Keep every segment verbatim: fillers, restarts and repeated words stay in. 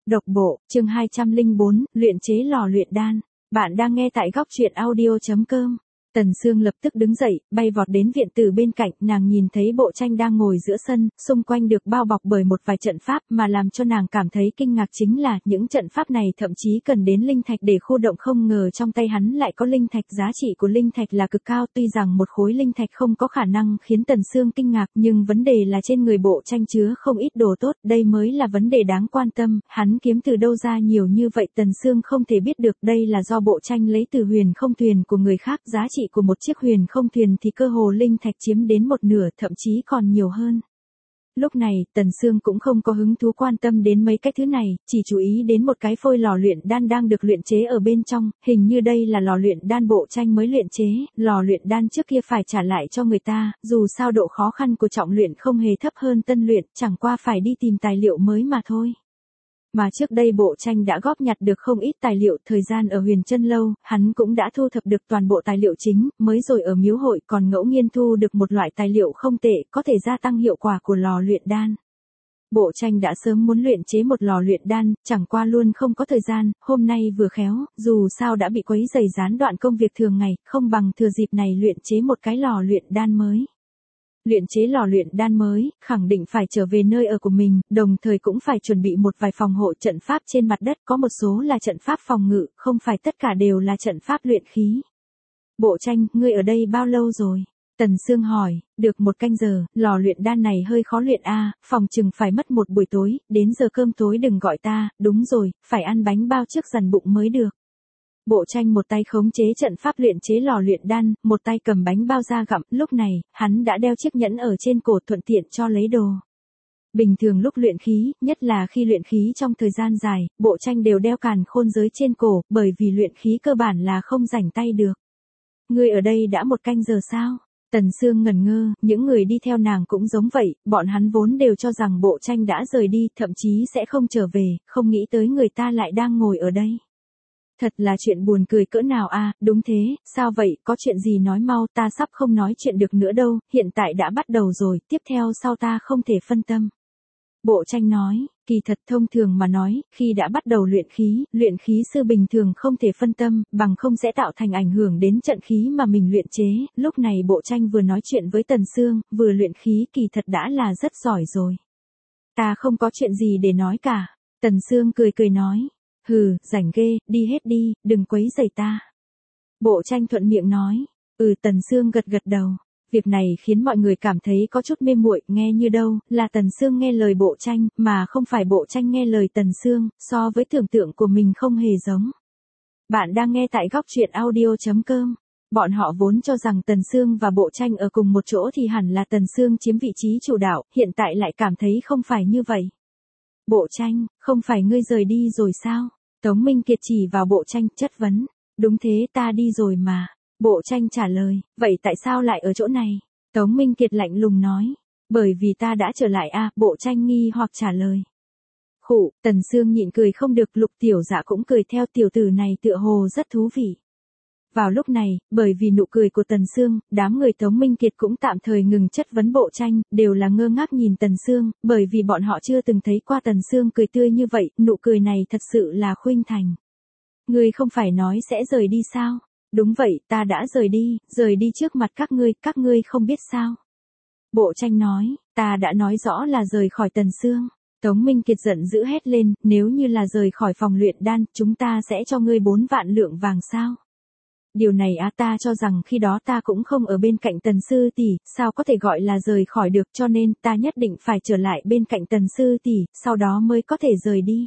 Độc bộ, chương hai trăm lẻ bốn, luyện chế lò luyện đan. Bạn đang nghe tại góc truyện audio chấm com. Tần Sương lập tức đứng dậy, bay vọt đến viện tử bên cạnh, nàng nhìn thấy Bộ Tranh đang ngồi giữa sân, xung quanh được bao bọc bởi một vài trận pháp, mà làm cho nàng cảm thấy kinh ngạc chính là, những trận pháp này thậm chí cần đến linh thạch để khu động, không ngờ trong tay hắn lại có linh thạch, giá trị của linh thạch là cực cao, tuy rằng một khối linh thạch không có khả năng khiến Tần Sương kinh ngạc, nhưng vấn đề là trên người Bộ Tranh chứa không ít đồ tốt, đây mới là vấn đề đáng quan tâm, hắn kiếm từ đâu ra nhiều như vậy, Tần Sương không thể biết được, đây là do Bộ Tranh lấy từ huyền không thuyền của người khác, giá trị của một chiếc huyền không thuyền thì cơ hồ linh thạch chiếm đến một nửa, thậm chí còn nhiều hơn. Lúc này, Tần Sương cũng không có hứng thú quan tâm đến mấy cái thứ này, chỉ chú ý đến một cái phôi lò luyện đan đang được luyện chế ở bên trong, hình như đây là lò luyện đan Bộ Tranh mới luyện chế, lò luyện đan trước kia phải trả lại cho người ta, dù sao độ khó khăn của trọng luyện không hề thấp hơn tân luyện, chẳng qua phải đi tìm tài liệu mới mà thôi. Mà trước đây Bộ Tranh đã góp nhặt được không ít tài liệu, thời gian ở Huyền Chân Lâu, hắn cũng đã thu thập được toàn bộ tài liệu chính, mới rồi ở miếu hội còn ngẫu nhiên thu được một loại tài liệu không tệ, có thể gia tăng hiệu quả của lò luyện đan. Bộ Tranh đã sớm muốn luyện chế một lò luyện đan, chẳng qua luôn không có thời gian, hôm nay vừa khéo, dù sao đã bị quấy rầy gián đoạn công việc thường ngày, không bằng thừa dịp này luyện chế một cái lò luyện đan mới. Luyện chế lò luyện đan mới, khẳng định phải trở về nơi ở của mình, đồng thời cũng phải chuẩn bị một vài phòng hộ trận pháp trên mặt đất, có một số là trận pháp phòng ngự, không phải tất cả đều là trận pháp luyện khí. Bộ Tranh, ngươi ở đây bao lâu rồi? Tần Sương hỏi, được một canh giờ, lò luyện đan này hơi khó luyện a, phòng chừng phải mất một buổi tối, đến giờ cơm tối đừng gọi ta, đúng rồi, phải ăn bánh bao trước dằn bụng mới được. Bộ Tranh một tay khống chế trận pháp luyện chế lò luyện đan, một tay cầm bánh bao ra gặm, lúc này, hắn đã đeo chiếc nhẫn ở trên cổ thuận tiện cho lấy đồ. Bình thường lúc luyện khí, nhất là khi luyện khí trong thời gian dài, Bộ Tranh đều đeo càn khôn giới trên cổ, bởi vì luyện khí cơ bản là không rảnh tay được. Ngươi ở đây đã một canh giờ sao? Tần Sương ngẩn ngơ, những người đi theo nàng cũng giống vậy, bọn hắn vốn đều cho rằng Bộ Tranh đã rời đi, thậm chí sẽ không trở về, không nghĩ tới người ta lại đang ngồi ở đây. Thật là chuyện buồn cười cỡ nào a, à, đúng thế, sao vậy, có chuyện gì nói mau, ta sắp không nói chuyện được nữa đâu, hiện tại đã bắt đầu rồi, tiếp theo sau ta không thể phân tâm. Bộ Tranh nói, kỳ thật thông thường mà nói, khi đã bắt đầu luyện khí, luyện khí sư bình thường không thể phân tâm, bằng không sẽ tạo thành ảnh hưởng đến trận khí mà mình luyện chế, lúc này Bộ Tranh vừa nói chuyện với Tần Sương, vừa luyện khí kỳ thật đã là rất giỏi rồi. Ta không có chuyện gì để nói cả, Tần Sương cười cười nói. Hừ, rảnh ghê, đi hết đi, đừng quấy rầy ta. Bộ Tranh thuận miệng nói, ừ Tần Sương gật gật đầu. Việc này khiến mọi người cảm thấy có chút mê muội, nghe như đâu, là Tần Sương nghe lời Bộ Tranh, mà không phải Bộ Tranh nghe lời Tần Sương, so với tưởng tượng của mình không hề giống. Bạn đang nghe tại góc truyện audio chấm com. Bọn họ vốn cho rằng Tần Sương và Bộ Tranh ở cùng một chỗ thì hẳn là Tần Sương chiếm vị trí chủ đạo, hiện tại lại cảm thấy không phải như vậy. Bộ Tranh, không phải ngươi rời đi rồi sao? Tống Minh Kiệt chỉ vào Bộ Tranh, chất vấn. Đúng thế, ta đi rồi mà. Bộ Tranh trả lời, vậy tại sao lại ở chỗ này? Tống Minh Kiệt lạnh lùng nói. Bởi vì ta đã trở lại a, à, Bộ Tranh nghi hoặc trả lời. Khụ, Tần Sương nhịn cười không được, Lục Tiểu Dạ cũng cười theo, tiểu tử này tựa hồ rất thú vị. Vào lúc này, bởi vì nụ cười của Tần Sương, đám người Tống Minh Kiệt cũng tạm thời ngừng chất vấn Bộ Tranh, đều là ngơ ngác nhìn Tần Sương, bởi vì bọn họ chưa từng thấy qua Tần Sương cười tươi như vậy, nụ cười này thật sự là khuynh thành. Ngươi không phải nói sẽ rời đi sao? Đúng vậy, ta đã rời đi, rời đi trước mặt các ngươi, các ngươi không biết sao? Bộ Tranh nói, ta đã nói rõ là rời khỏi Tần Sương. Tống Minh Kiệt giận dữ hét lên, nếu như là rời khỏi phòng luyện đan, chúng ta sẽ cho ngươi bốn vạn lượng vàng sao? Điều này á, ta cho rằng khi đó ta cũng không ở bên cạnh Tần sư tỷ, sao có thể gọi là rời khỏi được, cho nên ta nhất định phải trở lại bên cạnh Tần sư tỷ, sau đó mới có thể rời đi.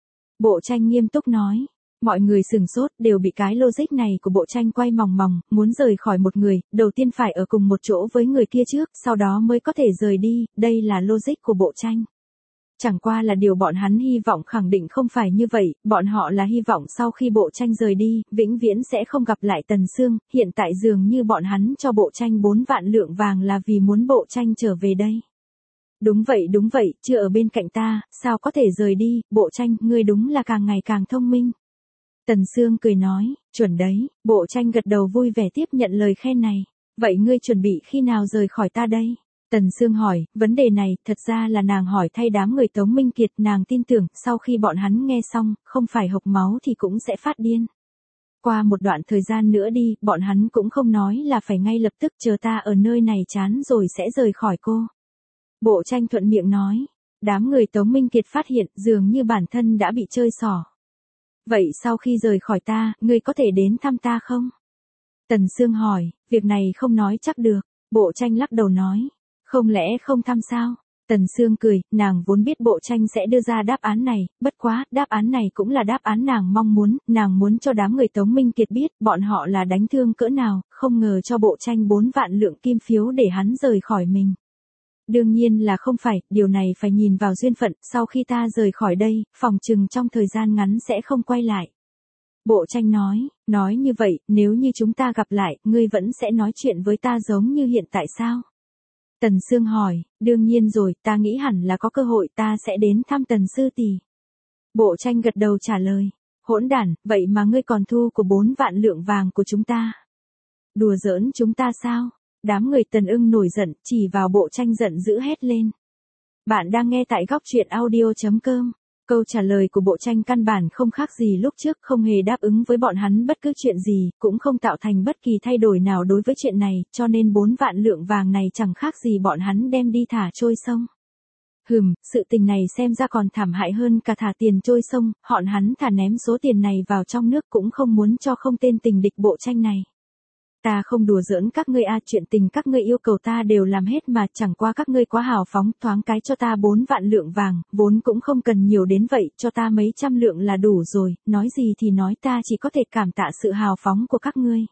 Bộ Tranh nghiêm túc nói. Mọi người sừng sốt, đều bị cái logic này của Bộ Tranh quay mòng mòng, muốn rời khỏi một người, đầu tiên phải ở cùng một chỗ với người kia trước, sau đó mới có thể rời đi, đây là logic của Bộ Tranh. Chẳng qua là điều bọn hắn hy vọng khẳng định không phải như vậy, bọn họ là hy vọng sau khi Bộ Tranh rời đi, vĩnh viễn sẽ không gặp lại Tần Sương, hiện tại dường như bọn hắn cho Bộ Tranh bốn vạn lượng vàng là vì muốn Bộ Tranh trở về đây. Đúng vậy đúng vậy, chưa ở bên cạnh ta, sao có thể rời đi, Bộ Tranh, ngươi đúng là càng ngày càng thông minh. Tần Sương cười nói, chuẩn đấy, Bộ Tranh gật đầu vui vẻ tiếp nhận lời khen này. Vậy ngươi chuẩn bị khi nào rời khỏi ta đây? Tần Sương hỏi, vấn đề này, thật ra là nàng hỏi thay đám người Tống Minh Kiệt, nàng tin tưởng, sau khi bọn hắn nghe xong, không phải hộc máu thì cũng sẽ phát điên. Qua một đoạn thời gian nữa đi, bọn hắn cũng không nói là phải ngay lập tức, chờ ta ở nơi này chán rồi sẽ rời khỏi cô. Bộ Tranh thuận miệng nói, đám người Tống Minh Kiệt phát hiện dường như bản thân đã bị chơi xỏ. Vậy sau khi rời khỏi ta, ngươi có thể đến thăm ta không? Tần Sương hỏi, việc này không nói chắc được. Bộ Tranh lắc đầu nói, không lẽ không thăm sao? Tần Sương cười, nàng vốn biết Bộ Tranh sẽ đưa ra đáp án này, bất quá, đáp án này cũng là đáp án nàng mong muốn, nàng muốn cho đám người Tống Minh Kiệt biết bọn họ là đánh thương cỡ nào, không ngờ cho Bộ Tranh bốn vạn lượng kim phiếu để hắn rời khỏi mình. Đương nhiên là không phải, điều này phải nhìn vào duyên phận, sau khi ta rời khỏi đây, phòng chừng trong thời gian ngắn sẽ không quay lại. Bộ Tranh nói, nói như vậy, nếu như chúng ta gặp lại, ngươi vẫn sẽ nói chuyện với ta giống như hiện tại sao? Tần Sương hỏi, đương nhiên rồi, ta nghĩ hẳn là có cơ hội ta sẽ đến thăm Tần sư tỷ. Bộ Tranh gật đầu trả lời, hỗn đản, vậy mà ngươi còn thu của bốn vạn lượng vàng của chúng ta. Đùa giỡn chúng ta sao? Đám người Tần Ưng nổi giận, chỉ vào Bộ Tranh giận dữ hét lên. Bạn đang nghe tại góc truyện audio chấm com. Câu trả lời của Bộ Tranh căn bản không khác gì lúc trước, không hề đáp ứng với bọn hắn bất cứ chuyện gì, cũng không tạo thành bất kỳ thay đổi nào đối với chuyện này, cho nên bốn vạn lượng vàng này chẳng khác gì bọn hắn đem đi thả trôi sông. Hừm, sự tình này xem ra còn thảm hại hơn cả thả tiền trôi sông, họ hắn thả ném số tiền này vào trong nước cũng không muốn cho không tên tình địch Bộ Tranh này. Ta không đùa giỡn các ngươi a, chuyện tình các ngươi yêu cầu ta đều làm hết mà, chẳng qua các ngươi quá hào phóng, thoáng cái cho ta bốn vạn lượng vàng, vốn cũng không cần nhiều đến vậy, cho ta mấy trăm lượng là đủ rồi, nói gì thì nói, ta chỉ có thể cảm tạ sự hào phóng của các ngươi.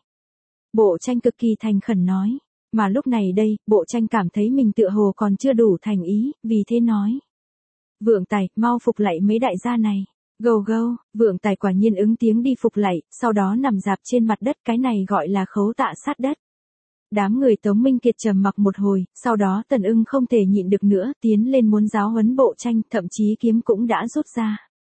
Bộ Tranh cực kỳ thành khẩn nói, mà lúc này đây, Bộ Tranh cảm thấy mình tựa hồ còn chưa đủ thành ý, vì thế nói. Vượng Tài, mau phục lạy mấy đại gia này. Gâu gâu, Vượng Tài quả nhiên ứng tiếng đi phục lạy, sau đó nằm dạp trên mặt đất, cái này gọi là khấu tạ sát đất. Đám người Tống Minh Kiệt trầm mặc một hồi, sau đó Tần Ưng không thể nhịn được nữa, tiến lên muốn giáo huấn Bộ Tranh, thậm chí kiếm cũng đã rút ra.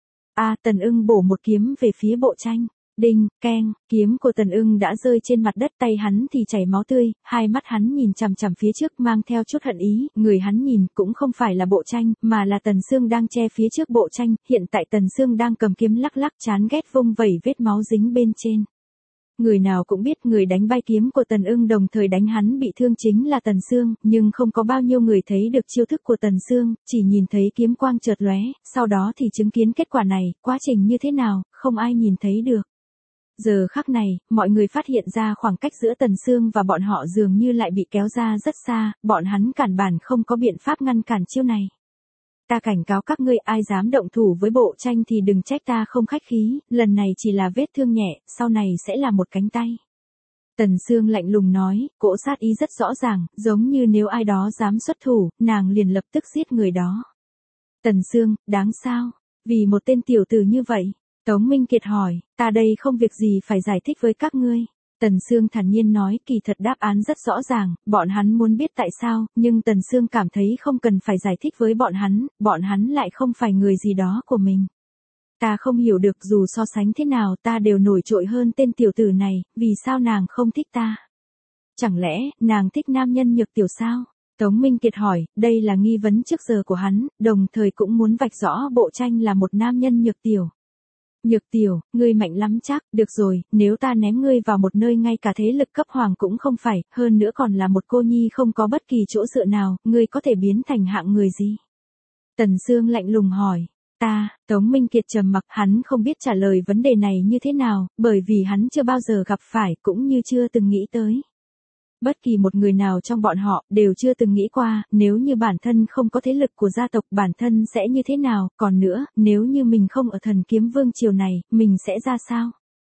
A, Tần Ưng bổ một kiếm về phía Bộ Tranh. Đinh, keng, kiếm của Tần Ưng đã rơi trên mặt đất, tay hắn thì chảy máu tươi, hai mắt hắn nhìn chằm chằm phía trước mang theo chút hận ý, người hắn nhìn cũng không phải là Bộ Tranh, mà là Tần Sương đang che phía trước Bộ Tranh, hiện tại Tần Sương đang cầm kiếm lắc lắc chán ghét vung vẩy vết máu dính bên trên. Người nào cũng biết người đánh bay kiếm của Tần Ưng đồng thời đánh hắn bị thương chính là Tần Sương, nhưng không có bao nhiêu người thấy được chiêu thức của Tần Sương, chỉ nhìn thấy kiếm quang chợt lóe, sau đó thì chứng kiến kết quả này, quá trình như thế nào, không ai nhìn thấy được. Giờ khắc này, mọi người phát hiện ra khoảng cách giữa Tần Sương và bọn họ dường như lại bị kéo ra rất xa, bọn hắn cản bản không có biện pháp ngăn cản chiêu này. Ta cảnh cáo các ngươi, ai dám động thủ với Bộ Tranh thì đừng trách ta không khách khí, lần này chỉ là vết thương nhẹ, sau này sẽ là một cánh tay. Tần Sương lạnh lùng nói, cỗ sát ý rất rõ ràng, giống như nếu ai đó dám xuất thủ, nàng liền lập tức giết người đó. Tần Sương, đáng sao? Vì một tên tiểu tử như vậy. Tống Minh Kiệt hỏi, ta đây không việc gì phải giải thích với các ngươi. Tần Sương thản nhiên nói, kỳ thật đáp án rất rõ ràng, bọn hắn muốn biết tại sao, nhưng Tần Sương cảm thấy không cần phải giải thích với bọn hắn, bọn hắn lại không phải người gì đó của mình. Ta không hiểu được, dù so sánh thế nào ta đều nổi trội hơn tên tiểu tử này, vì sao nàng không thích ta? Chẳng lẽ, nàng thích nam nhân nhược tiểu sao? Tống Minh Kiệt hỏi, đây là nghi vấn trước giờ của hắn, đồng thời cũng muốn vạch rõ Bộ Tranh là một nam nhân nhược tiểu. Nhược tiểu, ngươi mạnh lắm chắc, được rồi, nếu ta ném ngươi vào một nơi ngay cả thế lực cấp hoàng cũng không phải, hơn nữa còn là một cô nhi không có bất kỳ chỗ dựa nào, ngươi có thể biến thành hạng người gì? Tần Sương lạnh lùng hỏi, ta, Tống Minh Kiệt trầm mặc, hắn không biết trả lời vấn đề này như thế nào, bởi vì hắn chưa bao giờ gặp phải, cũng như chưa từng nghĩ tới. Bất kỳ một người nào trong bọn họ, đều chưa từng nghĩ qua, nếu như bản thân không có thế lực của gia tộc, bản thân sẽ như thế nào, còn nữa, nếu như mình không ở Thần Kiếm Vương triều này, mình sẽ ra sao?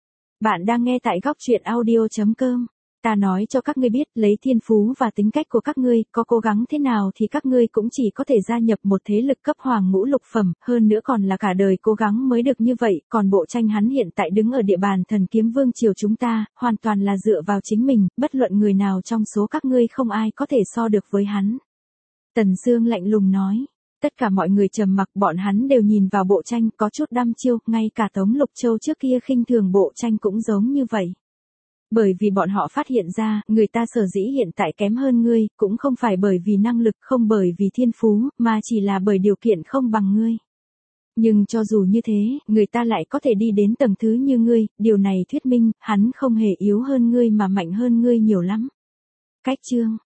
Bạn đang nghe tại góc truyện audio chấm com. Ta nói cho các ngươi biết, lấy thiên phú và tính cách của các ngươi, có cố gắng thế nào thì các ngươi cũng chỉ có thể gia nhập một thế lực cấp hoàng ngũ lục phẩm, hơn nữa còn là cả đời cố gắng mới được như vậy, còn Bộ Tranh hắn hiện tại đứng ở địa bàn Thần Kiếm Vương triều chúng ta, hoàn toàn là dựa vào chính mình, bất luận người nào trong số các ngươi không ai có thể so được với hắn. Tần Sương lạnh lùng nói. Tất cả mọi người trầm mặc, bọn hắn đều nhìn vào Bộ Tranh, có chút đăm chiêu, ngay cả Tống Lục Châu trước kia khinh thường Bộ Tranh cũng giống như vậy. Bởi vì bọn họ phát hiện ra, người ta sở dĩ hiện tại kém hơn ngươi, cũng không phải bởi vì năng lực, không bởi vì thiên phú, mà chỉ là bởi điều kiện không bằng ngươi. Nhưng cho dù như thế, người ta lại có thể đi đến tầng thứ như ngươi, điều này thuyết minh, hắn không hề yếu hơn ngươi mà mạnh hơn ngươi nhiều lắm. Cách chương